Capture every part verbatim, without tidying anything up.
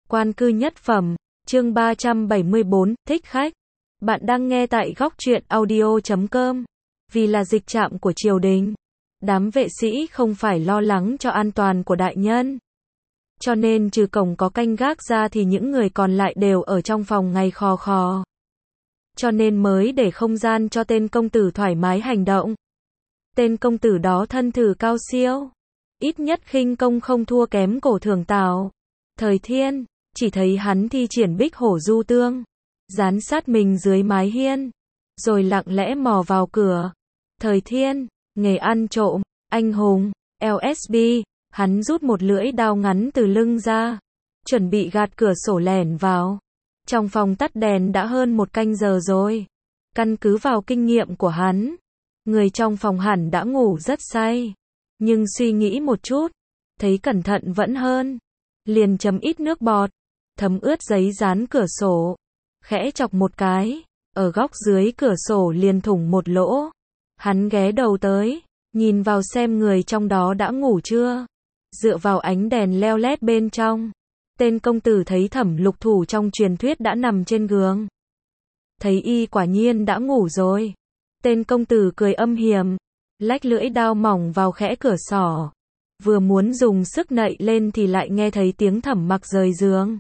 Quan cư nhất phẩm, chương ba trăm bảy mươi bốn, thích khách. Bạn đang nghe tại góc truyện audio chấm com. Vì là dịch trạm của triều đình, đám vệ sĩ không phải lo lắng cho an toàn của đại nhân. Cho nên trừ cổng có canh gác ra thì những người còn lại đều ở trong phòng ngay khò khò. Cho nên mới để không gian cho tên công tử thoải mái hành động. Tên công tử đó thân thử cao siêu, ít nhất khinh công không thua kém Cổ Thưởng Tào. Thời Thiên, chỉ thấy hắn thi triển Bích Hổ Du Tương, dán sát mình dưới mái hiên, rồi lặng lẽ mò vào cửa. Thời Thiên, nghề ăn trộm, anh hùng, lờ ét bê, hắn rút một lưỡi đao ngắn từ lưng ra, chuẩn bị gạt cửa sổ lẻn vào. Trong phòng tắt đèn đã hơn một canh giờ rồi. Căn cứ vào kinh nghiệm của hắn, người trong phòng hẳn đã ngủ rất say. Nhưng suy nghĩ một chút, thấy cẩn thận vẫn hơn. Liền chấm ít nước bọt, thấm ướt giấy dán cửa sổ, khẽ chọc một cái, ở góc dưới cửa sổ liền thủng một lỗ. Hắn ghé đầu tới, nhìn vào xem người trong đó đã ngủ chưa. Dựa vào ánh đèn leo lét bên trong, tên công tử thấy Thẩm Lục Thủ trong truyền thuyết đã nằm trên giường. Thấy y quả nhiên đã ngủ rồi. Tên công tử cười âm hiểm, lách lưỡi đao mỏng vào khẽ cửa sổ. Vừa muốn dùng sức nạy lên thì lại nghe thấy tiếng Thẩm Mặc rời giường.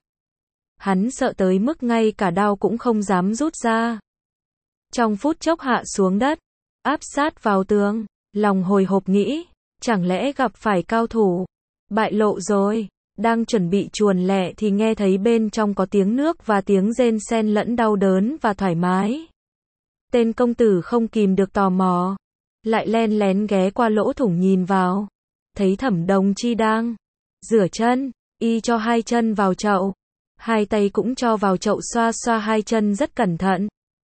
Hắn sợ tới mức ngay cả đao cũng không dám rút ra. Trong phút chốc hạ xuống đất, áp sát vào tường, lòng hồi hộp nghĩ, chẳng lẽ gặp phải cao thủ. Bại lộ rồi, đang chuẩn bị chuồn lẹ thì nghe thấy bên trong có tiếng nước và tiếng rên xen lẫn đau đớn và thoải mái. Tên công tử không kìm được tò mò, lại len lén ghé qua lỗ thủng nhìn vào. Thấy Thẩm Đồng Chi đang rửa chân, y cho hai chân vào chậu, hai tay cũng cho vào chậu xoa xoa hai chân rất cẩn thận.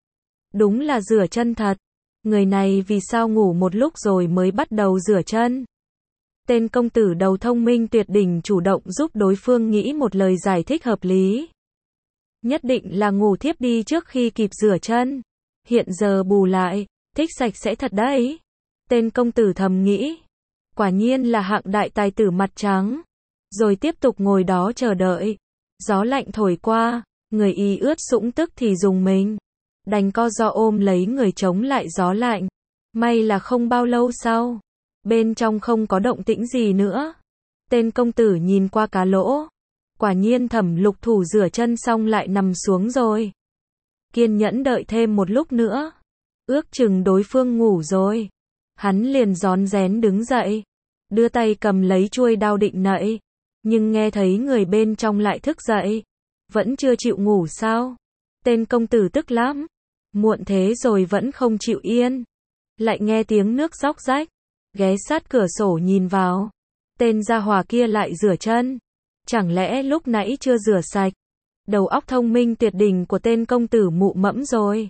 Đúng là rửa chân thật. Người này vì sao ngủ một lúc rồi mới bắt đầu rửa chân? Tên công tử đầu thông minh tuyệt đỉnh chủ động giúp đối phương nghĩ một lời giải thích hợp lý. Nhất định là ngủ thiếp đi trước khi kịp rửa chân. Hiện giờ bù lại, thích sạch sẽ thật đấy. Tên công tử thầm nghĩ. Quả nhiên là hạng đại tài tử mặt trắng. Rồi tiếp tục ngồi đó chờ đợi. Gió lạnh thổi qua, người y ướt sũng tức thì dùng mình. Đành co ro ôm lấy người chống lại gió lạnh. May là không bao lâu sau, bên trong không có động tĩnh gì nữa. Tên công tử nhìn qua cá lỗ. Quả nhiên Thẩm Lục Thủ rửa chân xong lại nằm xuống rồi. Kiên nhẫn đợi thêm một lúc nữa. Ước chừng đối phương ngủ rồi. Hắn liền rón rén đứng dậy, đưa tay cầm lấy chuôi đao định nạy. Nhưng nghe thấy người bên trong lại thức dậy. Vẫn chưa chịu ngủ sao? Tên công tử tức lắm. Muộn thế rồi vẫn không chịu yên. Lại nghe tiếng nước róc rách. Ghé sát cửa sổ nhìn vào. Tên gia hỏa kia lại rửa chân. Chẳng lẽ lúc nãy chưa rửa sạch? Đầu óc thông minh tuyệt đỉnh của tên công tử mụ mẫm rồi.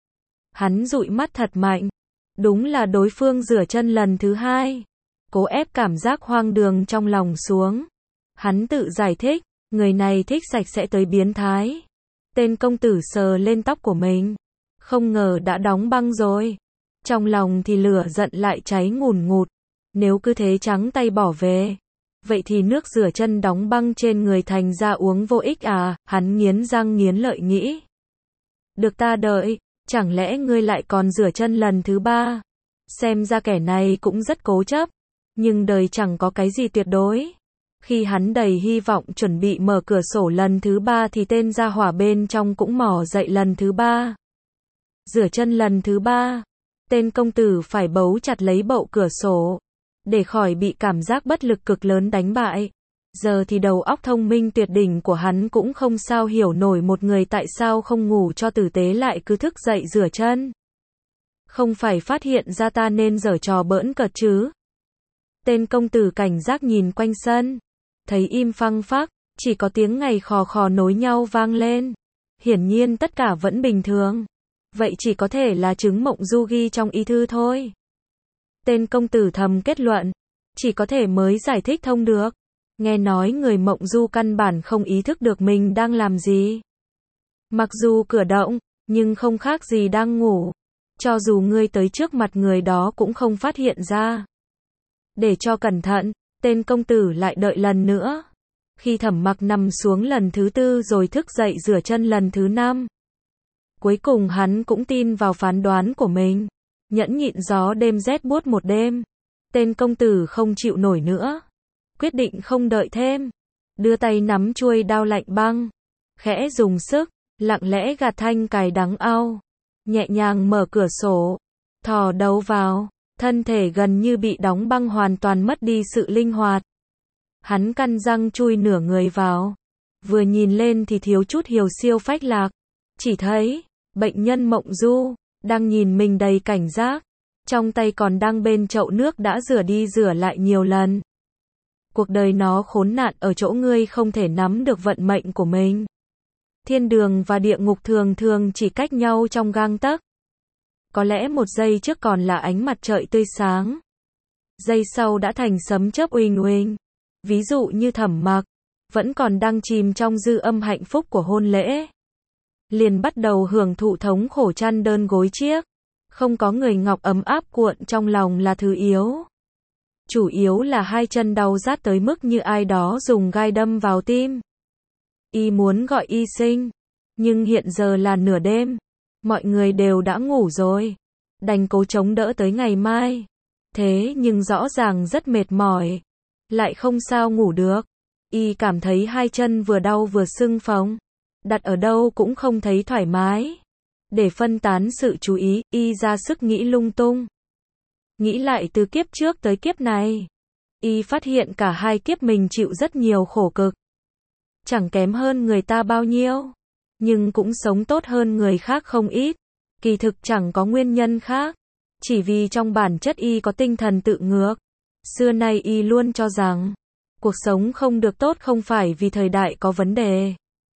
Hắn dụi mắt thật mạnh. Đúng là đối phương rửa chân lần thứ hai. Cố ép cảm giác hoang đường trong lòng xuống. Hắn tự giải thích, người này thích sạch sẽ tới biến thái. Tên công tử sờ lên tóc của mình. Không ngờ đã đóng băng rồi. Trong lòng thì lửa giận lại cháy ngùn ngụt. Nếu cứ thế trắng tay bỏ về, vậy thì nước rửa chân đóng băng trên người thành ra uống vô ích à, hắn nghiến răng nghiến lợi nghĩ. Được ta đợi, chẳng lẽ ngươi lại còn rửa chân lần thứ ba? Xem ra kẻ này cũng rất cố chấp. Nhưng đời chẳng có cái gì tuyệt đối. Khi hắn đầy hy vọng chuẩn bị mở cửa sổ lần thứ ba thì tên gia hỏa bên trong cũng mò dậy lần thứ ba. Rửa chân lần thứ ba. Tên công tử phải bấu chặt lấy bậu cửa sổ, để khỏi bị cảm giác bất lực cực lớn đánh bại. Giờ thì đầu óc thông minh tuyệt đỉnh của hắn cũng không sao hiểu nổi một người tại sao không ngủ cho tử tế lại cứ thức dậy rửa chân. Không phải phát hiện ra ta nên giở trò bỡn cợt chứ? Tên công tử cảnh giác nhìn quanh sân. Thấy im phăng phắc, chỉ có tiếng ngày khò khò nối nhau vang lên. Hiển nhiên tất cả vẫn bình thường. Vậy chỉ có thể là chứng mộng du ghi trong y thư thôi. Tên công tử thầm kết luận. Chỉ có thể mới giải thích thông được. Nghe nói người mộng du căn bản không ý thức được mình đang làm gì. Mặc dù cửa động, nhưng không khác gì đang ngủ. Cho dù ngươi tới trước mặt người đó cũng không phát hiện ra. Để cho cẩn thận, tên công tử lại đợi lần nữa. Khi Thẩm Mặc nằm xuống lần thứ tư rồi thức dậy rửa chân lần thứ năm. Cuối cùng hắn cũng tin vào phán đoán của mình. Nhẫn nhịn gió đêm rét buốt một đêm. Tên công tử không chịu nổi nữa. Quyết định không đợi thêm. Đưa tay nắm chuôi đao lạnh băng. Khẽ dùng sức, lặng lẽ gạt thanh cài đắng au. Nhẹ nhàng mở cửa sổ. Thò đầu vào. Thân thể gần như bị đóng băng hoàn toàn mất đi sự linh hoạt. Hắn căn răng chui nửa người vào. Vừa nhìn lên thì thiếu chút hiều siêu phách lạc. Chỉ thấy, bệnh nhân Mộng Du, đang nhìn mình đầy cảnh giác. Trong tay còn đang bên chậu nước đã rửa đi rửa lại nhiều lần. Cuộc đời nó khốn nạn ở chỗ ngươi không thể nắm được vận mệnh của mình. Thiên đường và địa ngục thường thường chỉ cách nhau trong gang tấc. Có lẽ một giây trước còn là ánh mặt trời tươi sáng. Giây sau đã thành sấm chớp uỳnh uỳnh. Ví dụ như Thẩm Mặc, vẫn còn đang chìm trong dư âm hạnh phúc của hôn lễ. Liền bắt đầu hưởng thụ thống khổ chăn đơn gối chiếc. Không có người ngọc ấm áp cuộn trong lòng là thứ yếu. Chủ yếu là hai chân đau rát tới mức như ai đó dùng gai đâm vào tim. Y muốn gọi y sinh, nhưng hiện giờ là nửa đêm. Mọi người đều đã ngủ rồi. Đành cố chống đỡ tới ngày mai. Thế nhưng rõ ràng rất mệt mỏi. Lại không sao ngủ được. Y cảm thấy hai chân vừa đau vừa sưng phồng. Đặt ở đâu cũng không thấy thoải mái. Để phân tán sự chú ý, y ra sức nghĩ lung tung. Nghĩ lại từ kiếp trước tới kiếp này. Y phát hiện cả hai kiếp mình chịu rất nhiều khổ cực. Chẳng kém hơn người ta bao nhiêu. Nhưng cũng sống tốt hơn người khác không ít. Kỳ thực chẳng có nguyên nhân khác. Chỉ vì trong bản chất y có tinh thần tự ngược. Xưa nay y luôn cho rằng, cuộc sống không được tốt không phải vì thời đại có vấn đề.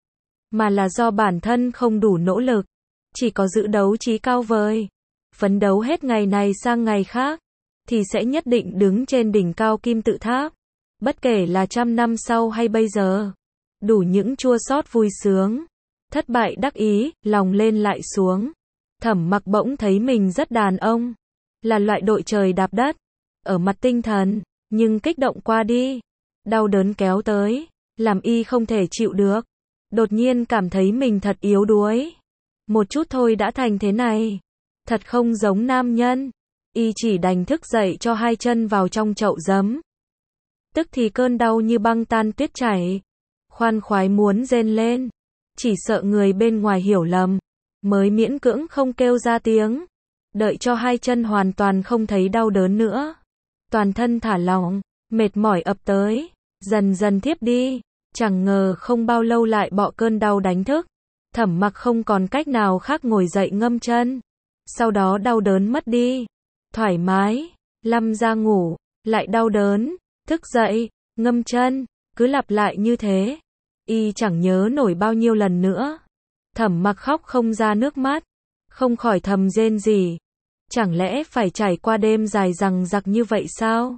Mà là do bản thân không đủ nỗ lực. Chỉ có giữ đấu trí cao vời. Phấn đấu hết ngày này sang ngày khác. Thì sẽ nhất định đứng trên đỉnh cao kim tự tháp. Bất kể là trăm năm sau hay bây giờ. Đủ những chua xót vui sướng. Thất bại đắc ý, lòng lên lại xuống. Thẩm Mặc bỗng thấy mình rất đàn ông. Là loại đội trời đạp đất. Ở mặt tinh thần, nhưng kích động qua đi. Đau đớn kéo tới, làm y không thể chịu được. Đột nhiên cảm thấy mình thật yếu đuối. Một chút thôi đã thành thế này. Thật không giống nam nhân. Y chỉ đành thức dậy cho hai chân vào trong chậu giấm. Tức thì cơn đau như băng tan tuyết chảy. Khoan khoái muốn rên lên. Chỉ sợ người bên ngoài hiểu lầm. Mới miễn cưỡng không kêu ra tiếng. Đợi cho hai chân hoàn toàn không thấy đau đớn nữa. Toàn thân thả lỏng, mệt mỏi ập tới. Dần dần thiếp đi. Chẳng ngờ không bao lâu lại bọ cơn đau đánh thức. Thẩm Mặc không còn cách nào khác ngồi dậy ngâm chân. Sau đó đau đớn mất đi. Thoải mái, lăm ra ngủ, lại đau đớn, thức dậy, ngâm chân, cứ lặp lại như thế. Y chẳng nhớ nổi bao nhiêu lần nữa. Thẩm Mặc khóc không ra nước mắt, không khỏi thầm rên rỉ. Chẳng lẽ phải trải qua đêm dài dằng dặc như vậy sao?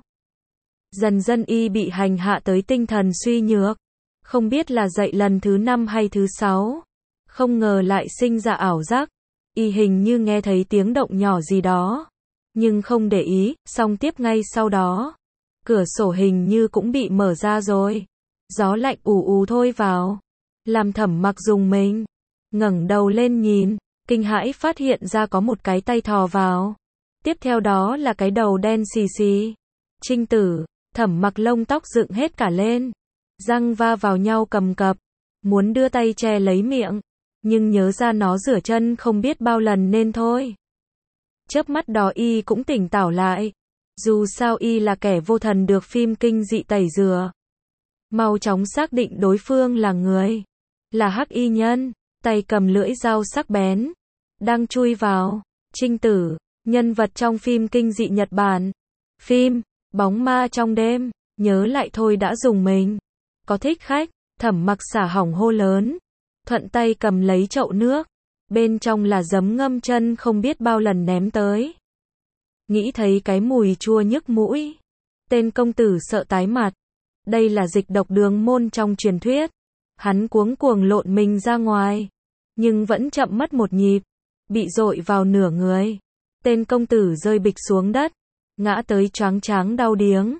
Dần dần y bị hành hạ tới tinh thần suy nhược. Không biết là dậy lần thứ năm hay thứ sáu. Không ngờ lại sinh ra ảo giác. Y hình như nghe thấy tiếng động nhỏ gì đó. Nhưng không để ý, xong tiếp ngay sau đó. Cửa sổ hình như cũng bị mở ra rồi. Gió lạnh ù ù thôi vào. Làm Thẩm Mặc rùng mình. Ngẩng đầu lên nhìn. Kinh hãi phát hiện ra có một cái tay thò vào. Tiếp theo đó là cái đầu đen xì xì. Trinh Tử, Thẩm Mặc lông tóc dựng hết cả lên. Răng va vào nhau cầm cập. Muốn đưa tay che lấy miệng. Nhưng nhớ ra nó rửa chân không biết bao lần nên thôi. Chớp mắt đó y cũng tỉnh táo lại. Dù sao y là kẻ vô thần được phim kinh dị tẩy rửa. Mau chóng xác định đối phương là người. Là hắc y nhân. Tay cầm lưỡi dao sắc bén. Đang chui vào. Trinh Tử, nhân vật trong phim kinh dị Nhật Bản. Phim, bóng ma trong đêm. Nhớ lại thôi đã rùng mình. Có thích khách, Thẩm Mặc xả hỏng hô lớn. Thuận tay cầm lấy chậu nước. Bên trong là giấm ngâm chân không biết bao lần ném tới. Nghĩ thấy cái mùi chua nhức mũi. Tên công tử sợ tái mặt. Đây là dịch độc đường môn trong truyền thuyết. Hắn cuống cuồng lộn mình ra ngoài. Nhưng vẫn chậm mất một nhịp. Bị dội vào nửa người. Tên công tử rơi bịch xuống đất. Ngã tới choáng tráng đau điếng.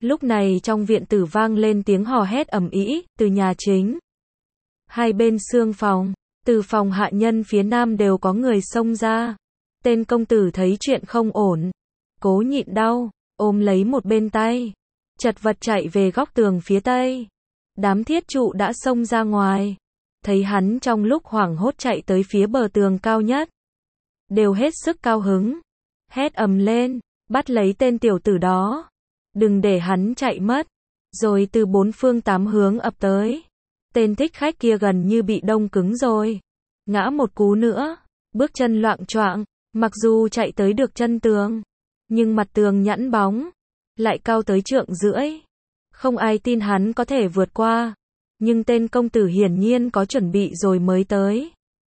Lúc này trong viện tử vang lên tiếng hò hét ầm ĩ từ nhà chính. Hai bên xương phòng, từ phòng hạ nhân phía nam đều có người xông ra. Tên công tử thấy chuyện không ổn, cố nhịn đau, ôm lấy một bên tay, chật vật chạy về góc tường phía tây. Đám thiết trụ đã xông ra ngoài, thấy hắn trong lúc hoảng hốt chạy tới phía bờ tường cao nhất, đều hết sức cao hứng, hét ầm lên, bắt lấy tên tiểu tử đó, đừng để hắn chạy mất, rồi từ bốn phương tám hướng ập tới. Tên thích khách kia gần như bị đông cứng rồi, ngã một cú nữa, bước chân loạng choạng, mặc dù chạy tới được chân tường, nhưng mặt tường nhẵn bóng, lại cao tới trượng rưỡi. Không ai tin hắn có thể vượt qua, nhưng tên công tử hiển nhiên có chuẩn bị rồi mới tới.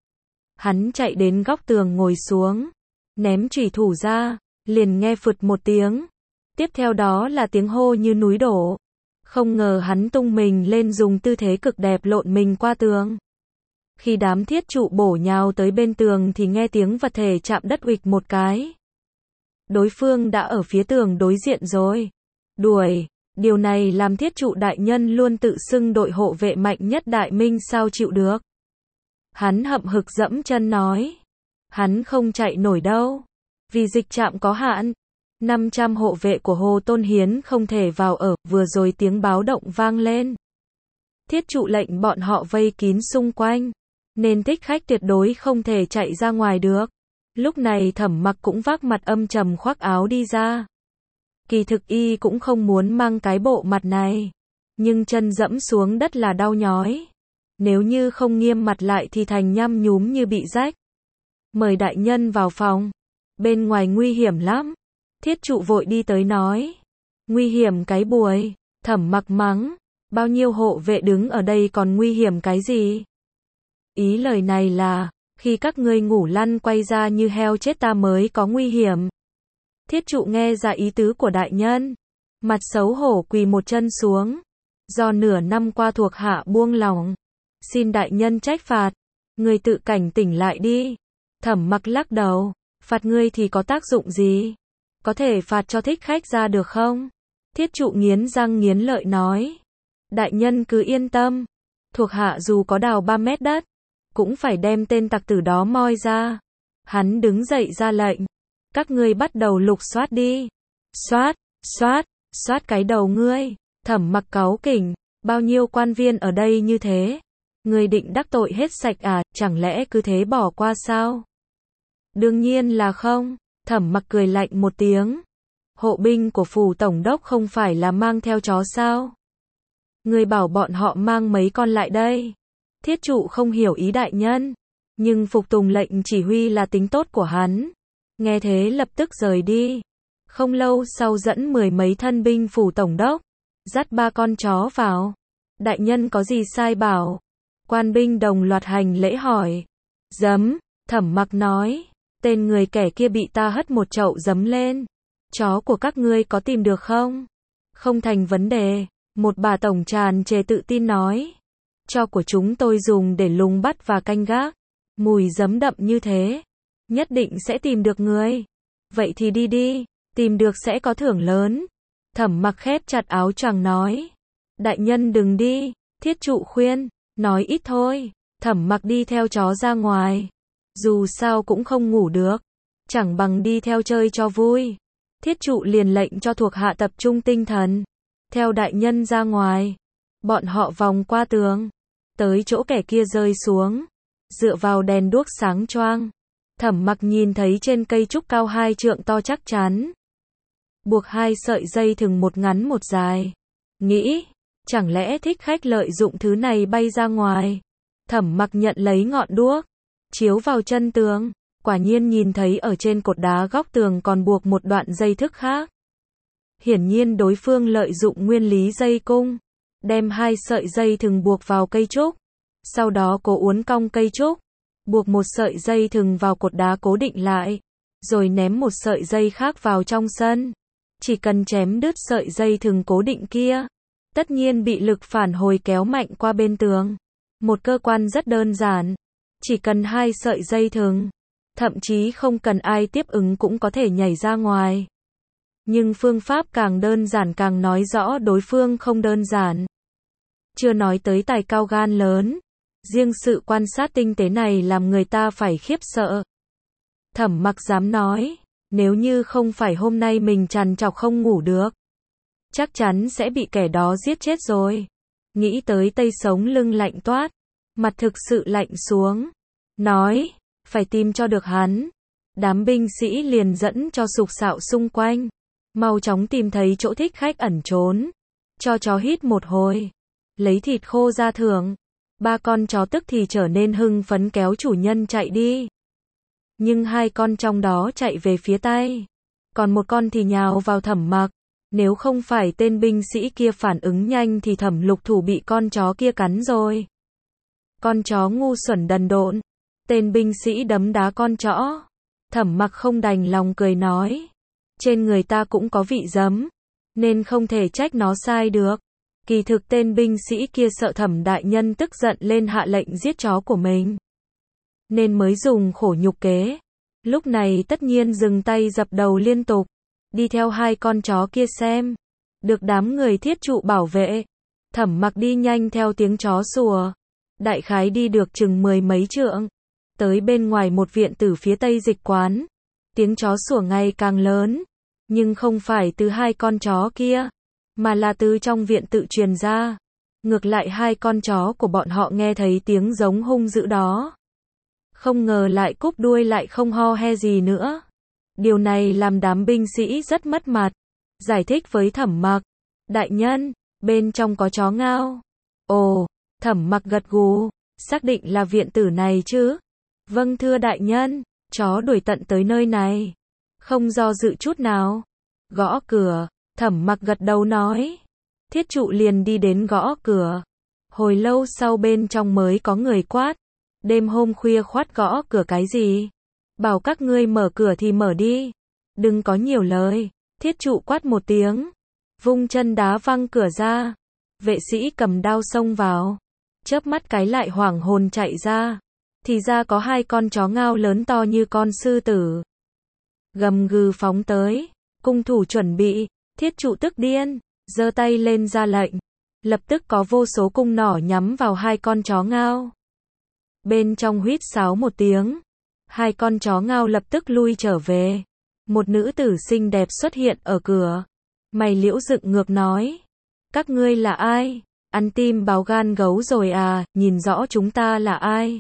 Hắn chạy đến góc tường ngồi xuống, ném chủy thủ ra, liền nghe phụt một tiếng. Tiếp theo đó là tiếng hô như núi đổ. Không ngờ hắn tung mình lên dùng tư thế cực đẹp lộn mình qua tường. Khi đám thiết trụ bổ nhào tới bên tường thì nghe tiếng vật thể chạm đất uịch một cái. Đối phương đã ở phía tường đối diện rồi. Đuổi, điều này làm thiết trụ đại nhân luôn tự xưng đội hộ vệ mạnh nhất Đại Minh sao chịu được. Hắn hậm hực dẫm chân nói. Hắn không chạy nổi đâu. Vì dịch trạm có hạn. năm trăm hộ vệ của Hồ Tôn Hiến không thể vào ở, vừa rồi tiếng báo động vang lên. Thiết trụ lệnh bọn họ vây kín xung quanh, nên thích khách tuyệt đối không thể chạy ra ngoài được. Lúc này Thẩm Mặc cũng vác mặt âm trầm khoác áo đi ra. Kỳ thực y cũng không muốn mang cái bộ mặt này, nhưng chân dẫm xuống đất là đau nhói. Nếu như không nghiêm mặt lại thì thành nhăm nhúm như bị rách. Mời đại nhân vào phòng, bên ngoài nguy hiểm lắm. Thiết trụ vội đi tới nói. Nguy hiểm cái buổi, Thẩm Mặc mắng. Bao nhiêu hộ vệ đứng ở đây còn nguy hiểm cái gì? Ý lời này là, khi các ngươi ngủ lăn quay ra như heo chết ta mới có nguy hiểm. Thiết trụ nghe ra ý tứ của đại nhân, mặt xấu hổ quỳ một chân xuống. Do nửa năm qua thuộc hạ buông lỏng, xin đại nhân trách phạt, ngươi tự cảnh tỉnh lại đi. Thẩm Mặc lắc đầu, phạt ngươi thì có tác dụng gì? Có thể phạt cho thích khách ra được không? Thiết trụ nghiến răng nghiến lợi nói. Đại nhân cứ yên tâm, thuộc hạ dù có đào ba mét đất, cũng phải đem tên tặc tử đó moi ra. Hắn đứng dậy ra lệnh. Các ngươi bắt đầu lục soát đi. Soát, soát, soát cái đầu ngươi. Thẩm Mặc cáu kỉnh. Bao nhiêu quan viên ở đây như thế? Ngươi định đắc tội hết sạch à, chẳng lẽ cứ thế bỏ qua sao? Đương nhiên là không. Thẩm Mặc cười lạnh một tiếng. Hộ binh của phủ tổng đốc không phải là mang theo chó sao? Ngươi bảo bọn họ mang mấy con lại đây. Thiết trụ không hiểu ý đại nhân, nhưng phục tùng lệnh chỉ huy là tính tốt của hắn. Nghe thế lập tức rời đi. Không lâu sau dẫn mười mấy thân binh phủ tổng đốc, dắt ba con chó vào. Đại nhân có gì sai bảo? Quan binh đồng loạt hành lễ hỏi. Giấm, Thẩm Mặc nói. Tên người kẻ kia bị ta hất một chậu giấm lên. Chó của các ngươi có tìm được không? Không thành vấn đề. Một bà tổng tràn trề tự tin nói. Cho của chúng tôi dùng để lùng bắt và canh gác. Mùi giấm đậm như thế, nhất định sẽ tìm được người. Vậy thì đi đi, tìm được sẽ có thưởng lớn. Thẩm Mặc khép chặt áo choàng nói. Đại nhân đừng đi, thiết trụ khuyên, nói ít thôi. Thẩm Mặc đi theo chó ra ngoài. Dù sao cũng không ngủ được, chẳng bằng đi theo chơi cho vui. Thiết trụ liền lệnh cho thuộc hạ tập trung tinh thần, theo đại nhân ra ngoài. Bọn họ vòng qua tường, tới chỗ kẻ kia rơi xuống, dựa vào đèn đuốc sáng choang. Thẩm Mặc nhìn thấy trên cây trúc cao hai trượng to chắc chắn, buộc hai sợi dây thừng một ngắn một dài. Nghĩ, chẳng lẽ thích khách lợi dụng thứ này bay ra ngoài. Thẩm Mặc nhận lấy ngọn đuốc, chiếu vào chân tường, quả nhiên nhìn thấy ở trên cột đá góc tường còn buộc một đoạn dây thước khác. Hiển nhiên đối phương lợi dụng nguyên lý dây cung, đem hai sợi dây thừng buộc vào cây trúc, sau đó cố uốn cong cây trúc, buộc một sợi dây thừng vào cột đá cố định lại, rồi ném một sợi dây khác vào trong sân. Chỉ cần chém đứt sợi dây thừng cố định kia, tất nhiên bị lực phản hồi kéo mạnh qua bên tường. Một cơ quan rất đơn giản, chỉ cần hai sợi dây thừng, thậm chí không cần ai tiếp ứng cũng có thể nhảy ra ngoài. Nhưng phương pháp càng đơn giản càng nói rõ đối phương không đơn giản. Chưa nói tới tài cao gan lớn, riêng sự quan sát tinh tế này làm người ta phải khiếp sợ. Thẩm Mặc dám nói, nếu như không phải hôm nay mình trằn trọc không ngủ được, chắc chắn sẽ bị kẻ đó giết chết rồi. Nghĩ tới Tây sống lưng lạnh toát, mặt thực sự lạnh xuống. Nói, phải tìm cho được hắn. Đám binh sĩ liền dẫn cho sục sạo xung quanh. Mau chóng tìm thấy chỗ thích khách ẩn trốn. Cho chó hít một hồi. Lấy thịt khô ra thưởng. Ba con chó tức thì trở nên hưng phấn kéo chủ nhân chạy đi. Nhưng hai con trong đó chạy về phía Tây. Còn một con thì nhào vào Thẩm Mặc. Nếu không phải tên binh sĩ kia phản ứng nhanh thì Thẩm Lục Thủ bị con chó kia cắn rồi. Con chó ngu xuẩn đần độn. Tên binh sĩ đấm đá con chó. Thẩm Mặc không đành lòng cười nói. Trên người ta cũng có vị giấm. Nên không thể trách nó sai được. Kỳ thực tên binh sĩ kia sợ Thẩm đại nhân tức giận lên hạ lệnh giết chó của mình. Nên mới dùng khổ nhục kế. Lúc này tất nhiên dừng tay dập đầu liên tục. Đi theo hai con chó kia xem. Được đám người thiết trụ bảo vệ. Thẩm Mặc đi nhanh theo tiếng chó sủa. Đại khái đi được chừng mười mấy trượng. Tới bên ngoài một viện tử phía tây dịch quán. Tiếng chó sủa ngày càng lớn. Nhưng không phải từ hai con chó kia. Mà là từ trong viện tự truyền ra. Ngược lại hai con chó của bọn họ nghe thấy tiếng giống hung dữ đó. Không ngờ lại cúp đuôi lại không ho he gì nữa. Điều này làm đám binh sĩ rất mất mặt. Giải thích với Thẩm Mặc. Đại nhân, bên trong có chó ngao. Ồ, Thẩm Mặc gật gù. Xác định là viện tử này chứ. Vâng thưa đại nhân, chó đuổi tận tới nơi này. Không do dự chút nào. Gõ cửa, Thẩm Mặc gật đầu nói. Thiết trụ liền đi đến gõ cửa. Hồi lâu sau bên trong mới có người quát. Đêm hôm khuya khoát gõ cửa cái gì? Bảo các ngươi mở cửa thì mở đi. Đừng có nhiều lời. Thiết trụ quát một tiếng. Vung chân đá văng cửa ra. Vệ sĩ cầm đao xông vào. Chớp mắt cái lại hoảng hồn chạy ra. Thì ra có hai con chó ngao lớn to như con sư tử. Gầm gừ phóng tới. Cung thủ chuẩn bị. Thiết trụ tức điên. Giơ tay lên ra lệnh. Lập tức có vô số cung nỏ nhắm vào hai con chó ngao. Bên trong huýt sáo một tiếng. Hai con chó ngao lập tức lui trở về. Một nữ tử xinh đẹp xuất hiện ở cửa. Mày liễu dựng ngược nói. Các ngươi là ai? Ăn tim báo gan gấu rồi à, nhìn rõ chúng ta là ai?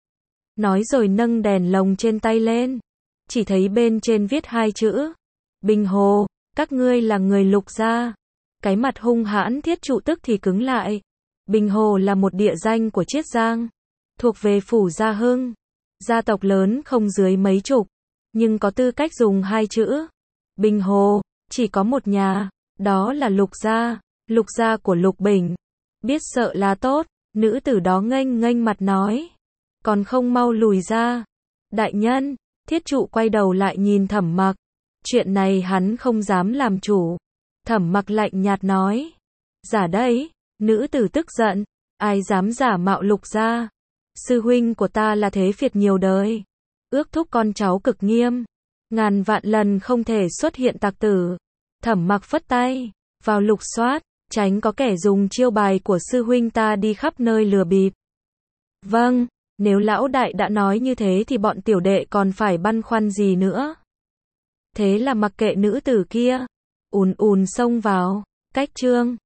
Nói rồi nâng đèn lồng trên tay lên. Chỉ thấy bên trên viết hai chữ. Bình Hồ, các ngươi là người Lục gia. Cái mặt hung hãn thiết trụ tức thì cứng lại. Bình Hồ là một địa danh của Chiết Giang. Thuộc về phủ Gia Hưng. Gia tộc lớn không dưới mấy chục. Nhưng có tư cách dùng hai chữ. Bình Hồ, chỉ có một nhà. Đó là Lục gia. Lục gia của Lục Bình. Biết sợ là tốt. Nữ tử đó nghênh nghênh mặt nói. Còn không mau lùi ra. Đại nhân, thiết trụ quay đầu lại nhìn Thẩm Mặc. Chuyện này hắn không dám làm chủ. Thẩm Mặc lạnh nhạt nói. Giả đấy. Nữ tử tức giận. Ai dám giả mạo Lục gia. Sư huynh của ta là thế phiệt nhiều đời. Ước thúc con cháu cực nghiêm. Ngàn vạn lần không thể xuất hiện tặc tử. Thẩm Mặc phất tay. Vào lục soát. Tránh có kẻ dùng chiêu bài của sư huynh ta đi khắp nơi lừa bịp. Vâng, nếu lão đại đã nói như thế thì bọn tiểu đệ còn phải băn khoăn gì nữa. Thế là mặc kệ nữ tử kia. Ùn ùn xông vào. Cách trương.